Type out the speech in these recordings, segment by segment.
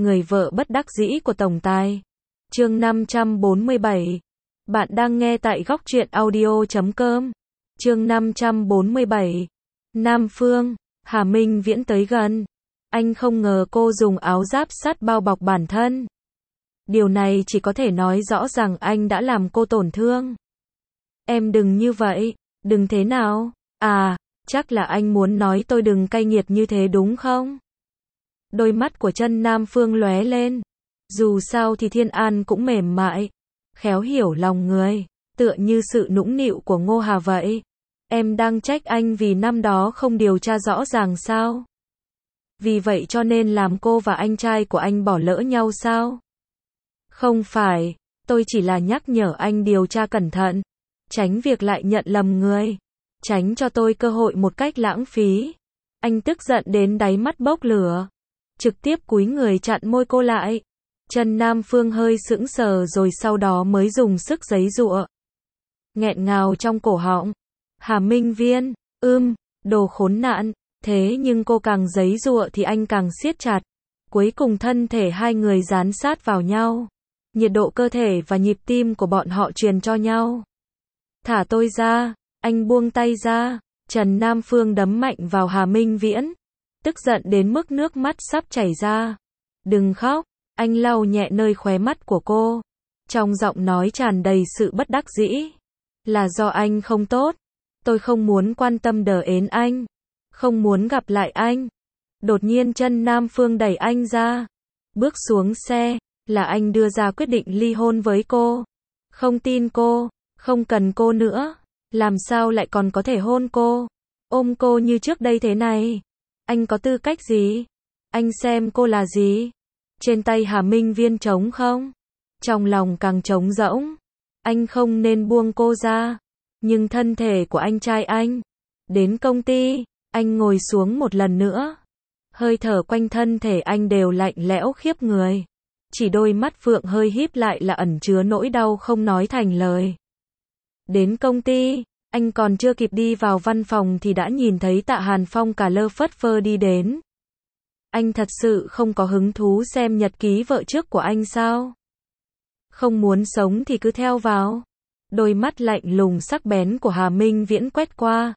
người vợ bất đắc dĩ của tổng tài. Chương 547. Bạn đang nghe tại góc truyện audio.com. Chương 547. Nam Phương, Hà Minh Viễn tới gần. Anh không ngờ cô dùng áo giáp sắt bao bọc bản thân. Điều này chỉ có thể nói rõ rằng anh đã làm cô tổn thương. Em đừng như vậy, đừng thế nào. À, chắc là anh muốn nói tôi đừng cay nghiệt như thế đúng không? Đôi mắt của Chân Nam Phương lóe lên. Dù sao thì Thiên An cũng mềm mại, khéo hiểu lòng người, tựa như sự nũng nịu của Ngô Hà vậy. Em đang trách anh vì năm đó không điều tra rõ ràng sao? Vì vậy cho nên làm cô và anh trai của anh bỏ lỡ nhau sao? Không phải, tôi chỉ là nhắc nhở anh điều tra cẩn thận, tránh việc lại nhận lầm người, tránh cho tôi cơ hội một cách lãng phí. Anh tức giận đến đáy mắt bốc lửa, trực tiếp cúi người chặn môi cô lại. Chân Nam Phương hơi sững sờ rồi sau đó mới dùng sức giãy giụa. Nghẹn ngào trong cổ họng. Hà Minh Viễn, đồ khốn nạn. Thế nhưng cô càng giãy giụa thì anh càng siết chặt. Cuối cùng thân thể hai người dán sát vào nhau. Nhiệt độ cơ thể và nhịp tim của bọn họ truyền cho nhau. Thả tôi ra, anh buông tay ra. Trần Nam Phương đấm mạnh vào Hà Minh Viễn, tức giận đến mức nước mắt sắp chảy ra. Đừng khóc, anh lau nhẹ nơi khóe mắt của cô. Trong giọng nói tràn đầy sự bất đắc dĩ. Là do anh không tốt. Tôi không muốn quan tâm đến anh. Không muốn gặp lại anh. Đột nhiên Chân Nam Phương đẩy anh ra. Bước xuống xe, là anh đưa ra quyết định ly hôn với cô. Không tin cô, không cần cô nữa. Làm sao lại còn có thể hôn cô, ôm cô như trước đây thế này? Anh có tư cách gì? Anh xem cô là gì? Trên tay Hà Minh Viễn trống không? Trong lòng càng trống rỗng. Anh không nên buông cô ra. Nhưng thân thể của anh trai anh. Đến công ty, anh ngồi xuống một lần nữa. Hơi thở quanh thân thể anh đều lạnh lẽo khiếp người. Chỉ đôi mắt phượng hơi híp lại là ẩn chứa nỗi đau không nói thành lời. Đến công ty, anh còn chưa kịp đi vào văn phòng thì đã nhìn thấy Tạ Hàn Phong cả lơ phất phơ đi đến. Anh thật sự không có hứng thú xem nhật ký vợ trước của anh sao? Không muốn sống thì cứ theo vào. Đôi mắt lạnh lùng sắc bén của Hà Minh Viễn quét qua.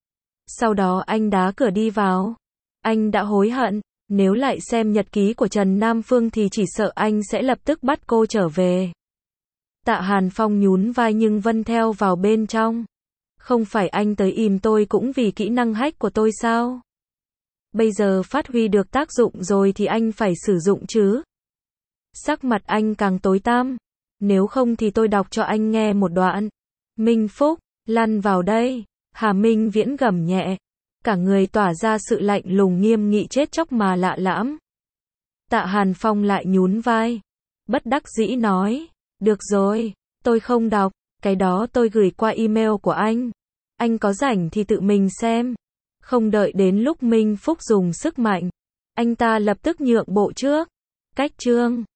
Sau đó anh đá cửa đi vào. Anh đã hối hận, nếu lại xem nhật ký của Trần Nam Phương thì chỉ sợ anh sẽ lập tức bắt cô trở về. Tạ Hàn Phong nhún vai nhưng vẫn theo vào bên trong. Không phải anh tới ìm tôi cũng vì kỹ năng hack của tôi sao? Bây giờ phát huy được tác dụng rồi thì anh phải sử dụng chứ. Sắc mặt anh càng tối tăm. Nếu không thì tôi đọc cho anh nghe một đoạn. Minh Phúc, lăn vào đây. Hà Minh Viễn gầm nhẹ. Cả người tỏa ra sự lạnh lùng nghiêm nghị chết chóc mà lạ lẫm. Tạ Hàn Phong lại nhún vai. Bất đắc dĩ nói. Được rồi, tôi không đọc. Cái đó tôi gửi qua email của anh. Anh có rảnh thì tự mình xem. Không đợi đến lúc Minh Phúc dùng sức mạnh. Anh ta lập tức nhượng bộ trước. Cách chương